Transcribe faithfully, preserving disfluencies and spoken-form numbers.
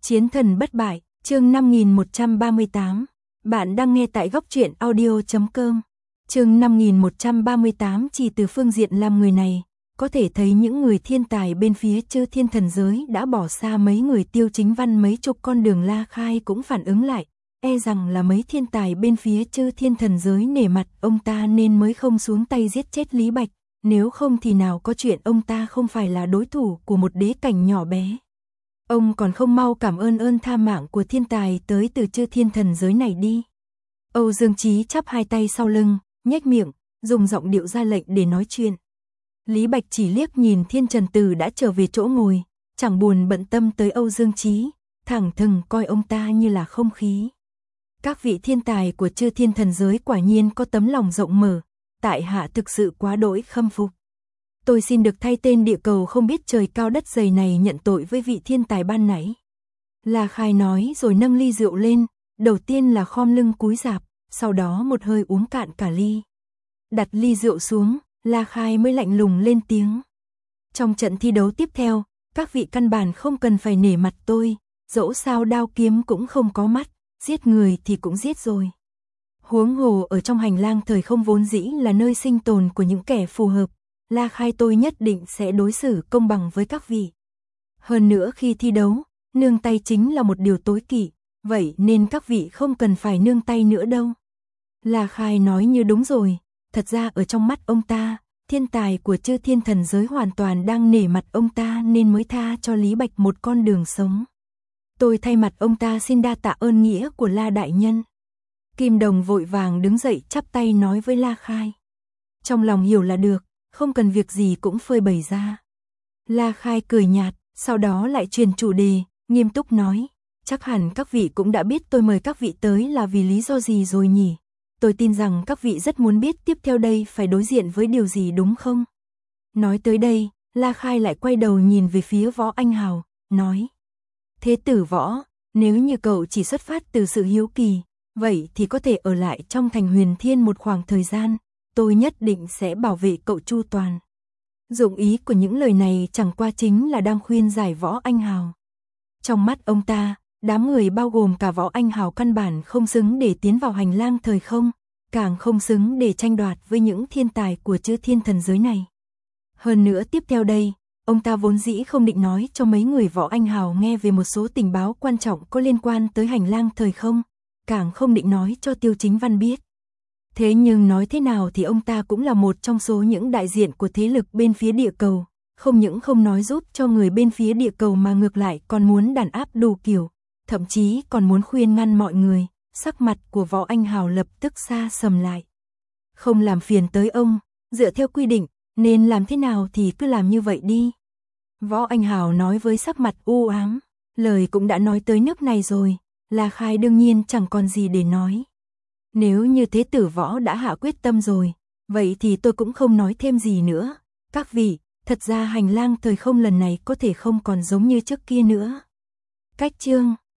Chiến thần bất bại, chương năm nghìn một trăm ba mươi tám. Bạn đang nghe tại góc truyện audio chấm com. Chương năm nghìn một trăm ba mươi tám. Chỉ từ phương diện làm người này, có thể thấy những người thiên tài bên phía Chư Thiên thần giới đã bỏ xa mấy người Tiêu Chính Văn mấy chục con đường. La Khai cũng phản ứng lại, e rằng là mấy thiên tài bên phía Chư Thiên thần giới nể mặt ông ta nên mới không xuống tay giết chết Lý Bạch, nếu không thì nào có chuyện ông ta không phải là đối thủ của một đế cảnh nhỏ bé. Ông còn không mau cảm ơn ơn tha mạng của thiên tài tới từ Chư Thiên thần giới này đi. Âu Dương Chí chắp hai tay sau lưng, nhếch miệng, dùng giọng điệu ra lệnh để nói chuyện. Lý Bạch chỉ liếc nhìn Thiên Trần Tử đã trở về chỗ ngồi, chẳng buồn bận tâm tới Âu Dương Chí, thẳng thừng coi ông ta như là không khí. Các vị thiên tài của Chư Thiên thần giới quả nhiên có tấm lòng rộng mở, tại hạ thực sự quá đỗi khâm phục. Tôi xin được thay tên địa cầu không biết trời cao đất dày này nhận tội với vị thiên tài ban nãy. La Khai nói rồi nâng ly rượu lên, đầu tiên là khom lưng cúi rạp, sau đó một hơi uống cạn cả ly. Đặt ly rượu xuống, La Khai mới lạnh lùng lên tiếng. Trong trận thi đấu tiếp theo, các vị căn bản không cần phải nể mặt tôi, dẫu sao đao kiếm cũng không có mắt, giết người thì cũng giết rồi. Huống hồ ở trong hành lang thời không vốn dĩ là nơi sinh tồn của những kẻ phù hợp, La Khai tôi nhất định sẽ đối xử công bằng với các vị. Hơn nữa khi thi đấu, nương tay chính là một điều tối kỵ, vậy nên các vị không cần phải nương tay nữa đâu. La Khai nói như đúng rồi, thật ra ở trong mắt ông ta, thiên tài của Chư Thiên thần giới hoàn toàn đang nể mặt ông ta nên mới tha cho Lý Bạch một con đường sống. Tôi thay mặt ông ta xin đa tạ ơn nghĩa của La đại nhân. Kim Đồng vội vàng đứng dậy chắp tay nói với La Khai. Trong lòng hiểu là được, không cần việc gì cũng phơi bày ra. La Khai cười nhạt, sau đó lại truyền chủ đề, nghiêm túc nói, chắc hẳn các vị cũng đã biết tôi mời các vị tới là vì lý do gì rồi nhỉ? Tôi tin rằng các vị rất muốn biết tiếp theo đây phải đối diện với điều gì đúng không? Nói tới đây, La Khai lại quay đầu nhìn về phía Võ Anh Hào, nói. Thế tử Võ, nếu như cậu chỉ xuất phát từ sự hiếu kỳ, vậy thì có thể ở lại trong thành Huyền Thiên một khoảng thời gian, tôi nhất định sẽ bảo vệ cậu chu toàn. Dụng ý của những lời này chẳng qua chính là đang khuyên giải Võ Anh Hào. Trong mắt ông ta, đám người bao gồm cả Võ Anh Hào căn bản không xứng để tiến vào hành lang thời không, càng không xứng để tranh đoạt với những thiên tài của Chư Thiên thần giới này. Hơn nữa tiếp theo đây, ông ta vốn dĩ không định nói cho mấy người Võ Anh Hào nghe về một số tình báo quan trọng có liên quan tới hành lang thời không, càng không định nói cho Tiêu Chính Văn biết. Thế nhưng nói thế nào thì ông ta cũng là một trong số những đại diện của thế lực bên phía địa cầu, không những không nói giúp cho người bên phía địa cầu mà ngược lại còn muốn đàn áp đủ kiểu, thậm chí còn muốn khuyên ngăn mọi người. Sắc mặt của Võ Anh Hào lập tức xa sầm lại. Không làm phiền tới ông, dựa theo quy định, nên làm thế nào thì cứ làm như vậy đi. Võ Anh Hào nói với sắc mặt u ám, lời cũng đã nói tới nước này rồi, La Khai đương nhiên chẳng còn gì để nói. Nếu như thế tử Võ đã hạ quyết tâm rồi, vậy thì tôi cũng không nói thêm gì nữa. Các vị, thật ra hành lang thời không lần này có thể không còn giống như trước kia nữa. Cách chương